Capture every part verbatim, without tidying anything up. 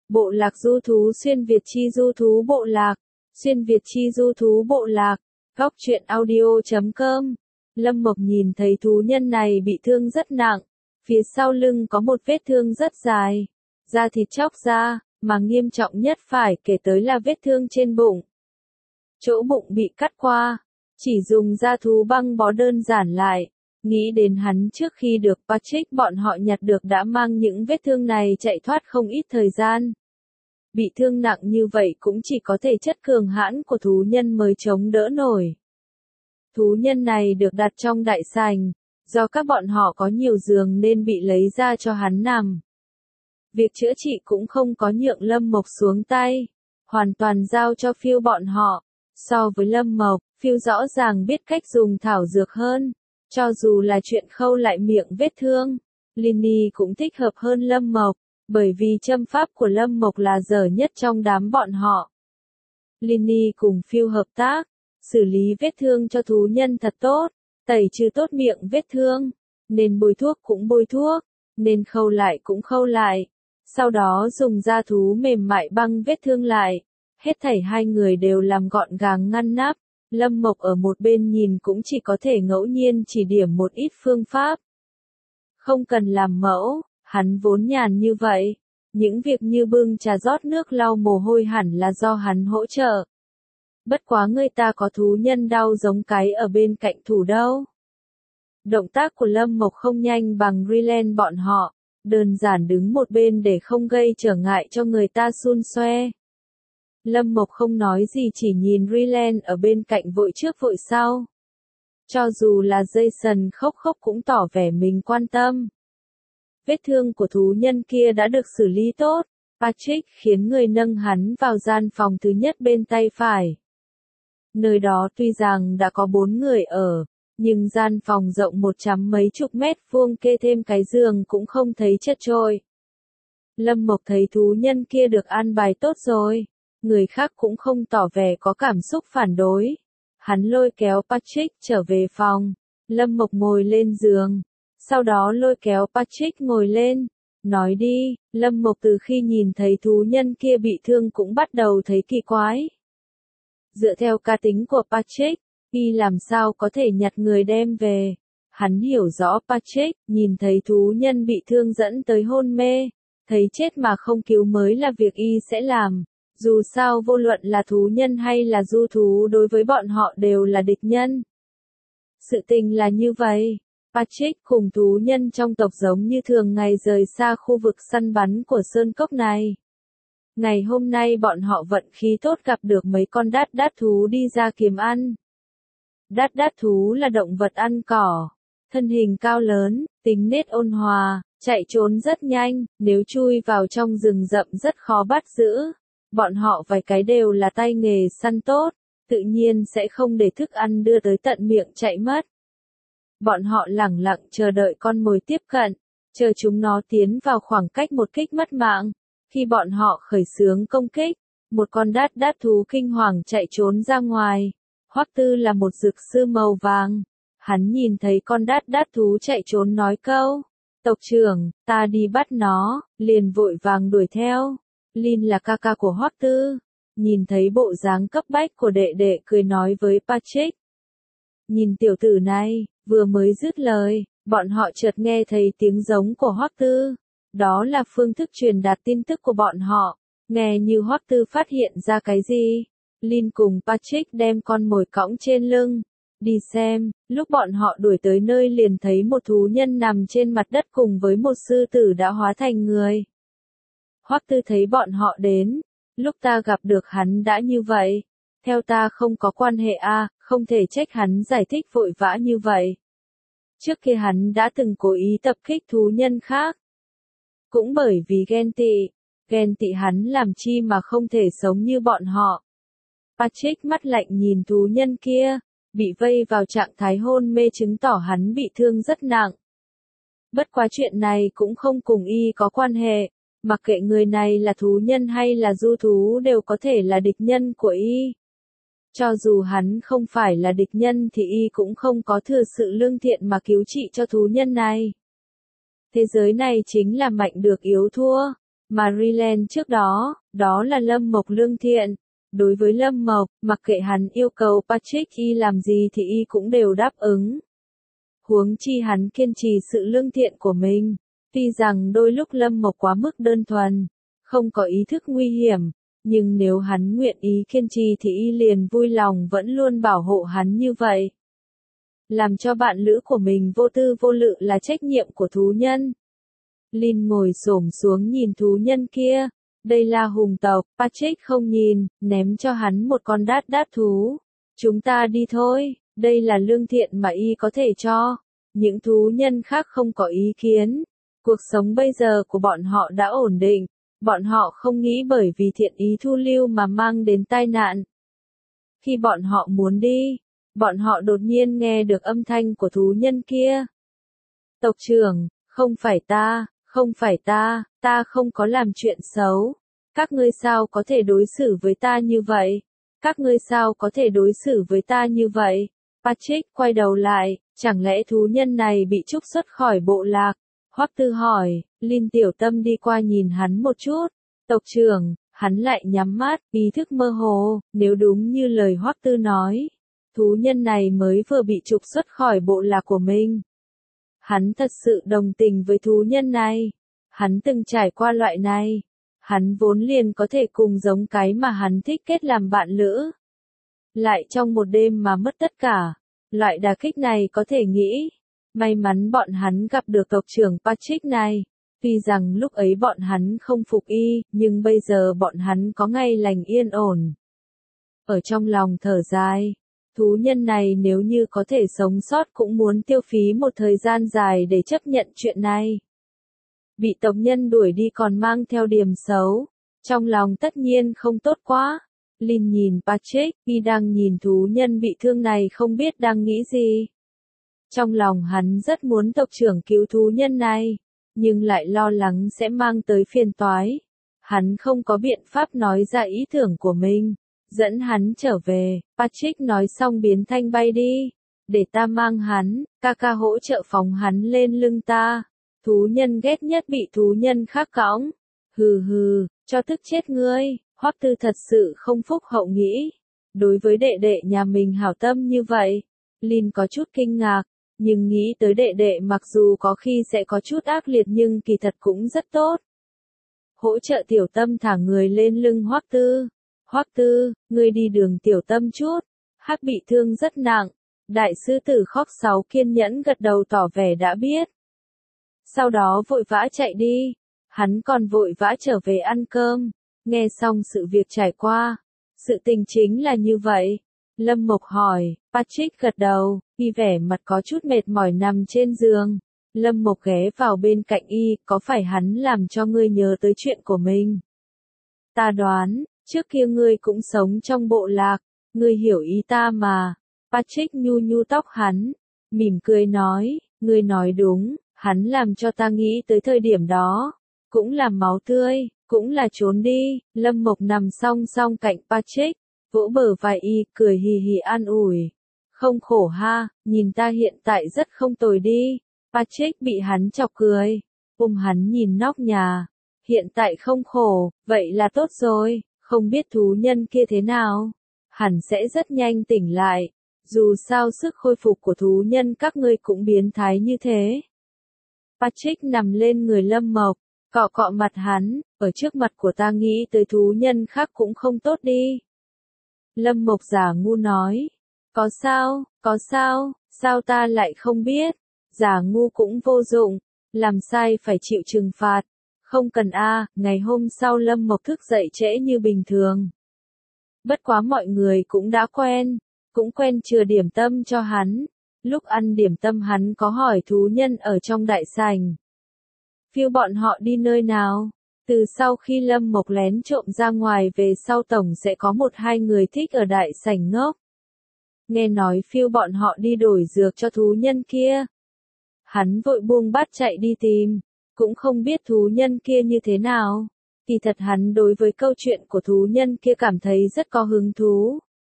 Bộ lạc du thú xuyên Việt chi du thú bộ lạc, xuyên Việt chi du thú bộ lạc, góc truyện audio chấm com. Lâm Mộc nhìn thấy thú nhân này bị thương rất nặng, phía sau lưng có một vết thương rất dài, da thịt chóc ra, mà nghiêm trọng nhất phải kể tới là vết thương trên bụng. Chỗ bụng bị cắt qua, chỉ dùng da thú băng bó đơn giản lại. Nghĩ đến hắn trước khi được Patrick bọn họ nhặt được đã mang những vết thương này chạy thoát không ít thời gian. Bị thương nặng như vậy cũng chỉ có thể chất cường hãn của thú nhân mới chống đỡ nổi. Thú nhân này được đặt trong đại sảnh, do các bọn họ có nhiều giường nên bị lấy ra cho hắn nằm. Việc chữa trị cũng không có nhượng Lâm Mộc xuống tay, hoàn toàn giao cho Phil bọn họ. So với Lâm Mộc, Phil rõ ràng biết cách dùng thảo dược hơn. Cho dù là chuyện khâu lại miệng vết thương, Linny cũng thích hợp hơn Lâm Mộc, bởi vì châm pháp của Lâm Mộc là dở nhất trong đám bọn họ. Linny cùng Phil hợp tác, xử lý vết thương cho thú nhân thật tốt, tẩy trừ tốt miệng vết thương, nên bôi thuốc cũng bôi thuốc, nên khâu lại cũng khâu lại, sau đó dùng da thú mềm mại băng vết thương lại, hết thảy hai người đều làm gọn gàng ngăn nắp. Lâm Mộc ở một bên nhìn cũng chỉ có thể ngẫu nhiên chỉ điểm một ít phương pháp. Không cần làm mẫu, hắn vốn nhàn như vậy. Những việc như bưng trà rót nước lau mồ hôi hẳn là do hắn hỗ trợ. Bất quá người ta có thú nhân đau giống cái ở bên cạnh thủ đâu. Động tác của Lâm Mộc không nhanh bằng Ryland bọn họ, đơn giản đứng một bên để không gây trở ngại cho người ta xun xoe. Lâm Mộc không nói gì chỉ nhìn Ryland ở bên cạnh vội trước vội sau. Cho dù là Jason khóc khóc cũng tỏ vẻ mình quan tâm. Vết thương của thú nhân kia đã được xử lý tốt, Patrick khiến người nâng hắn vào gian phòng thứ nhất bên tay phải. Nơi đó tuy rằng đã có bốn người ở, nhưng gian phòng rộng một trăm mấy chục mét vuông kê thêm cái giường cũng không thấy chật chội. Lâm Mộc thấy thú nhân kia được an bài tốt rồi. Người khác cũng không tỏ vẻ có cảm xúc phản đối. Hắn lôi kéo Patrick trở về phòng. Lâm Mộc ngồi lên giường. Sau đó lôi kéo Patrick ngồi lên. Nói đi, Lâm Mộc từ khi nhìn thấy thú nhân kia bị thương cũng bắt đầu thấy kỳ quái. Dựa theo cá tính của Patrick, y làm sao có thể nhặt người đem về. Hắn hiểu rõ Patrick, nhìn thấy thú nhân bị thương dẫn tới hôn mê. Thấy chết mà không cứu mới là việc y sẽ làm. Dù sao vô luận là thú nhân hay là du thú đối với bọn họ đều là địch nhân. Sự tình là như vậy. Patrick cùng thú nhân trong tộc giống như thường ngày rời xa khu vực săn bắn của sơn cốc này. Ngày hôm nay bọn họ vận khí tốt gặp được mấy con đát đát thú đi ra kiếm ăn. Đát đát thú là động vật ăn cỏ. Thân hình cao lớn, tính nết ôn hòa, chạy trốn rất nhanh, nếu chui vào trong rừng rậm rất khó bắt giữ. Bọn họ vài cái đều là tay nghề săn tốt, tự nhiên sẽ không để thức ăn đưa tới tận miệng chạy mất. Bọn họ lẳng lặng chờ đợi con mồi tiếp cận, chờ chúng nó tiến vào khoảng cách một kích mất mạng. Khi bọn họ khởi xướng công kích, một con đát đát thú kinh hoàng chạy trốn ra ngoài. Hoắc Tư là một dược sư màu vàng. Hắn nhìn thấy con đát đát thú chạy trốn nói câu, tộc trưởng, ta đi bắt nó, liền vội vàng đuổi theo. Lin là ca ca của Hoắc Tư, nhìn thấy bộ dáng cấp bách của đệ đệ cười nói với Patrick. Nhìn tiểu tử này, vừa mới dứt lời, bọn họ chợt nghe thấy tiếng giống của Hoắc Tư. Đó là phương thức truyền đạt tin tức của bọn họ, nghe như Hoắc Tư phát hiện ra cái gì. Lin cùng Patrick đem con mồi cõng trên lưng, đi xem, lúc bọn họ đuổi tới nơi liền thấy một thú nhân nằm trên mặt đất cùng với một sư tử đã hóa thành người. Hoắc Tư thấy bọn họ đến, lúc ta gặp được hắn đã như vậy, theo ta không có quan hệ a, à, không thể trách hắn giải thích vội vã như vậy. Trước kia hắn đã từng cố ý tập kích thú nhân khác. Cũng bởi vì ghen tị, ghen tị hắn làm chi mà không thể sống như bọn họ. Patrick mắt lạnh nhìn thú nhân kia, bị vây vào trạng thái hôn mê chứng tỏ hắn bị thương rất nặng. Bất quá chuyện này cũng không cùng y có quan hệ. Mặc kệ người này là thú nhân hay là du thú đều có thể là địch nhân của y. Cho dù hắn không phải là địch nhân thì y cũng không có thừa sự lương thiện mà cứu trị cho thú nhân này. Thế giới này chính là mạnh được yếu thua. Maryland trước đó, đó là Lâm Mộc lương thiện. Đối với Lâm Mộc, mặc kệ hắn yêu cầu Patrick y làm gì thì y cũng đều đáp ứng. Huống chi hắn kiên trì sự lương thiện của mình. Tuy rằng đôi lúc Lâm Mộc quá mức đơn thuần, không có ý thức nguy hiểm, nhưng nếu hắn nguyện ý kiên trì thì y liền vui lòng vẫn luôn bảo hộ hắn như vậy. Làm cho bạn lữ của mình vô tư vô lự là trách nhiệm của thú nhân. Lin ngồi xổm xuống nhìn thú nhân kia. Đây là hùng tộc, Patrick không nhìn, ném cho hắn một con đát đát thú. Chúng ta đi thôi, đây là lương thiện mà y có thể cho. Những thú nhân khác không có ý kiến. Cuộc sống bây giờ của bọn họ đã ổn định. Bọn họ không nghĩ bởi vì thiện ý thu lưu mà mang đến tai nạn. Khi bọn họ muốn đi, bọn họ đột nhiên nghe được âm thanh của thú nhân kia. Tộc trưởng, không phải ta, không phải ta, ta không có làm chuyện xấu. Các ngươi sao có thể đối xử với ta như vậy? Các ngươi sao có thể đối xử với ta như vậy? Patrick quay đầu lại, chẳng lẽ thú nhân này bị trục xuất khỏi bộ lạc? Hoắc Tư hỏi, Lin tiểu tâm đi qua nhìn hắn một chút. Tộc trưởng, hắn lại nhắm mắt, ý thức mơ hồ, nếu đúng như lời Hoắc Tư nói. Thú nhân này mới vừa bị trục xuất khỏi bộ lạc của mình. Hắn thật sự đồng tình với thú nhân này. Hắn từng trải qua loại này. Hắn vốn liền có thể cùng giống cái mà hắn thích kết làm bạn lữ. Lại trong một đêm mà mất tất cả. Loại đả kích này có thể nghĩ. May mắn bọn hắn gặp được tộc trưởng Patrick này. Tuy rằng lúc ấy bọn hắn không phục y, nhưng bây giờ bọn hắn có ngày lành yên ổn. Ở trong lòng thở dài. Thú nhân này nếu như có thể sống sót cũng muốn tiêu phí một thời gian dài để chấp nhận chuyện này. Bị tộc nhân đuổi đi còn mang theo điểm xấu. Trong lòng tất nhiên không tốt quá. Lin nhìn Patrick, y đang nhìn thú nhân bị thương này không biết đang nghĩ gì. Trong lòng hắn rất muốn tộc trưởng cứu thú nhân này, nhưng lại lo lắng sẽ mang tới phiền toái. Hắn không có biện pháp nói ra ý tưởng của mình. Dẫn hắn trở về, Patrick nói xong biến thanh bay đi. Để ta mang hắn, ca ca hỗ trợ phóng hắn lên lưng ta. Thú nhân ghét nhất bị thú nhân khác cõng. Hừ hừ, cho tức chết ngươi. Hoắc Tư thật sự không phúc hậu nghĩ. Đối với đệ đệ nhà mình hảo tâm như vậy, Lin có chút kinh ngạc, nhưng nghĩ tới đệ đệ mặc dù có khi sẽ có chút ác liệt nhưng kỳ thật cũng rất tốt. Hỗ trợ tiểu tâm thả người lên lưng Hoắc Tư. Hoắc Tư, ngươi đi đường tiểu tâm chút. Hắc bị thương rất nặng. Đại sư tử Khóc Sáu kiên nhẫn gật đầu tỏ vẻ đã biết. Sau đó vội vã chạy đi. Hắn còn vội vã trở về ăn cơm. Nghe xong sự việc trải qua. Sự tình chính là như vậy. Lâm Mộc hỏi, Patrick gật đầu, y vẻ mặt có chút mệt mỏi nằm trên giường. Lâm Mộc ghé vào bên cạnh y, có phải hắn làm cho ngươi nhớ tới chuyện của mình? Ta đoán, trước kia ngươi cũng sống trong bộ lạc, ngươi hiểu ý ta mà. Patrick nhu nhu tóc hắn, mỉm cười nói, ngươi nói đúng, hắn làm cho ta nghĩ tới thời điểm đó. Cũng là máu tươi, cũng là trốn đi. Lâm Mộc nằm song song cạnh Patrick, vỗ bờ vai y, cười hì hì an ủi. Không khổ ha, nhìn ta hiện tại rất không tồi đi. Patrick bị hắn chọc cười, ôm hắn nhìn nóc nhà. Hiện tại không khổ, vậy là tốt rồi, không biết thú nhân kia thế nào. Hẳn sẽ rất nhanh tỉnh lại. Dù sao sức khôi phục của thú nhân các ngươi cũng biến thái như thế. Patrick nằm lên người Lâm Mộc, cọ cọ mặt hắn, ở trước mặt của ta nghĩ tới thú nhân khác cũng không tốt đi. Lâm Mộc giả ngu nói, có sao, có sao, sao ta lại không biết, giả ngu cũng vô dụng, làm sai phải chịu trừng phạt, không cần a. À. Ngày hôm sau Lâm Mộc thức dậy trễ như bình thường. Bất quá mọi người cũng đã quen, cũng quen chừa điểm tâm cho hắn, lúc ăn điểm tâm hắn có hỏi thú nhân ở trong đại sảnh. Phiêu bọn họ đi nơi nào? Từ sau khi Lâm Mộc lén trộm ra ngoài về sau tổng sẽ có một hai người thích ở đại sảnh ngốc. Nghe nói phiêu bọn họ đi đổi dược cho thú nhân kia. Hắn vội buông bát chạy đi tìm, cũng không biết thú nhân kia như thế nào. Kỳ thật hắn đối với câu chuyện của thú nhân kia cảm thấy rất có hứng thú.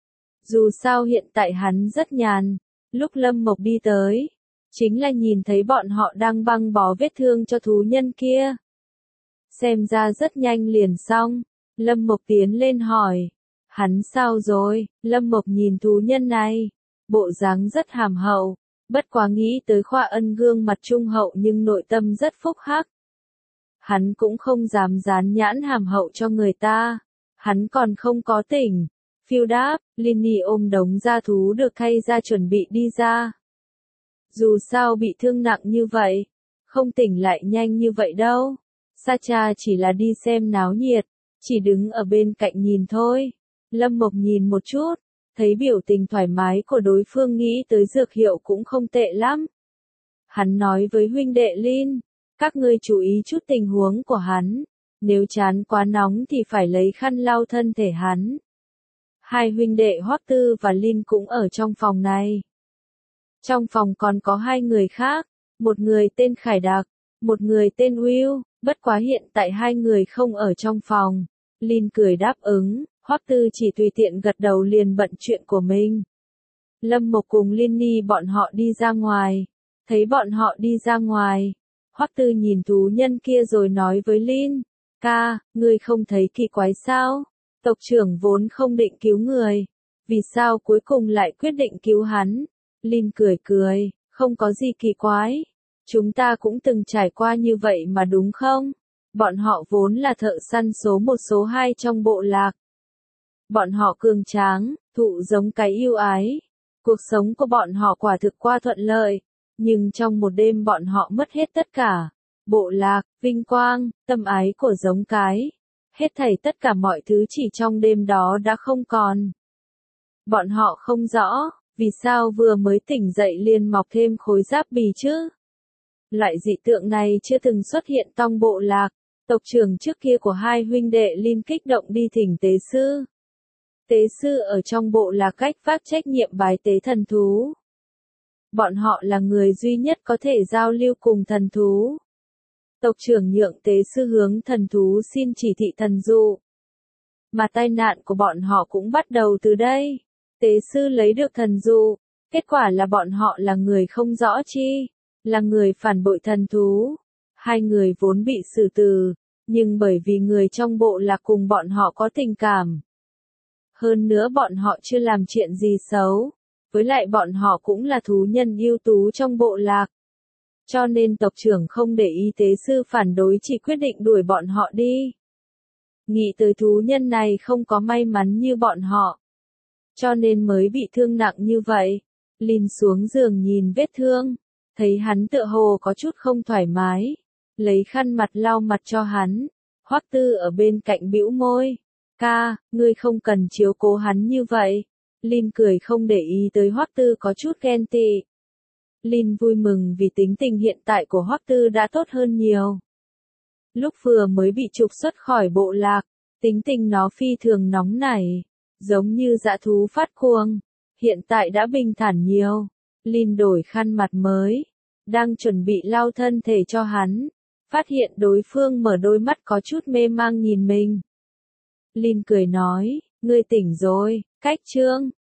Dù sao hiện tại hắn rất nhàn, lúc Lâm Mộc đi tới, chính là nhìn thấy bọn họ đang băng bó vết thương cho thú nhân kia. xem ra rất nhanh liền xong. Lâm Mộc tiến lên hỏi, hắn sao rồi? Lâm Mộc nhìn thú nhân này, bộ dáng rất hàm hậu, bất quá nghĩ tới Khoa Ân gương mặt trung hậu nhưng nội tâm rất phúc hắc. Hắn cũng không dám dán nhãn hàm hậu cho người ta, hắn còn không có tỉnh. Phiêu đáp, Linny ôm đống gia thú được khay ra chuẩn bị đi ra. Dù sao bị thương nặng như vậy, không tỉnh lại nhanh như vậy đâu. Sacha chỉ là đi xem náo nhiệt, chỉ đứng ở bên cạnh nhìn thôi. Lâm Mộc nhìn một chút, thấy biểu tình thoải mái của đối phương nghĩ tới dược hiệu cũng không tệ lắm. Hắn nói với huynh đệ Lin, các ngươi chú ý chút tình huống của hắn, nếu chán quá nóng thì phải lấy khăn lau thân thể hắn. Hai huynh đệ Hoắc Tư và Lin cũng ở trong phòng này. Trong phòng còn có hai người khác, một người tên Khải Đặc, một người tên Will, bất quá hiện tại hai người không ở trong phòng. Lin cười đáp ứng, Hoắc Tư chỉ tùy tiện gật đầu liền bận chuyện của mình. Lâm Mộc cùng Linny bọn họ đi ra ngoài, thấy bọn họ đi ra ngoài, Hoắc Tư nhìn thú nhân kia rồi nói với Lin, ca, ngươi không thấy kỳ quái sao? Tộc trưởng vốn không định cứu người, vì sao cuối cùng lại quyết định cứu hắn? Lin cười cười, không có gì kỳ quái, chúng ta cũng từng trải qua như vậy mà đúng không? Bọn họ vốn là thợ săn số một số hai trong bộ lạc. Bọn họ cường tráng, thụ giống cái yêu ái. Cuộc sống của bọn họ quả thực qua thuận lợi, nhưng trong một đêm bọn họ mất hết tất cả. Bộ lạc, vinh quang, tâm ái của giống cái. Hết thảy tất cả mọi thứ chỉ trong đêm đó đã không còn. Bọn họ không rõ, vì sao vừa mới tỉnh dậy liền mọc thêm khối giáp bì chứ? Loại dị tượng này chưa từng xuất hiện trong bộ lạc. Tộc trưởng trước kia của hai huynh đệ Lin kích động đi thỉnh tế sư. Tế sư ở trong bộ lạc cách vác trách nhiệm bái tế thần thú. Bọn họ là người duy nhất có thể giao lưu cùng thần thú. Tộc trưởng nhượng tế sư hướng thần thú xin chỉ thị thần dụ. Mà tai nạn của bọn họ cũng bắt đầu từ đây. Tế sư lấy được thần dụ, kết quả là bọn họ là người không rõ chi, là người phản bội thần thú. Hai người vốn bị xử tử, nhưng bởi vì người trong bộ lạc cùng bọn họ có tình cảm. Hơn nữa bọn họ chưa làm chuyện gì xấu, với lại bọn họ cũng là thú nhân ưu tú trong bộ lạc. Cho nên tộc trưởng không để ý tế sư phản đối chỉ quyết định đuổi bọn họ đi. Nghĩ tới thú nhân này không có may mắn như bọn họ, cho nên mới bị thương nặng như vậy. Lin xuống giường nhìn vết thương, thấy hắn tựa hồ có chút không thoải mái, lấy khăn mặt lau mặt cho hắn. Hoắc Tư ở bên cạnh bĩu môi, ca, ngươi không cần chiếu cố hắn như vậy. Lin cười không để ý tới Hoắc Tư có chút ghen tị. Lin vui mừng vì tính tình hiện tại của Hoắc Tư đã tốt hơn nhiều. Lúc vừa mới bị trục xuất khỏi bộ lạc, tính tình nó phi thường nóng nảy, giống như dã thú phát cuồng. Hiện tại đã bình thản nhiều. Lin đổi khăn mặt mới, đang chuẩn bị lau thân thể cho hắn, phát hiện đối phương mở đôi mắt có chút mê mang nhìn mình. Lin cười nói, ngươi tỉnh rồi, cách trương,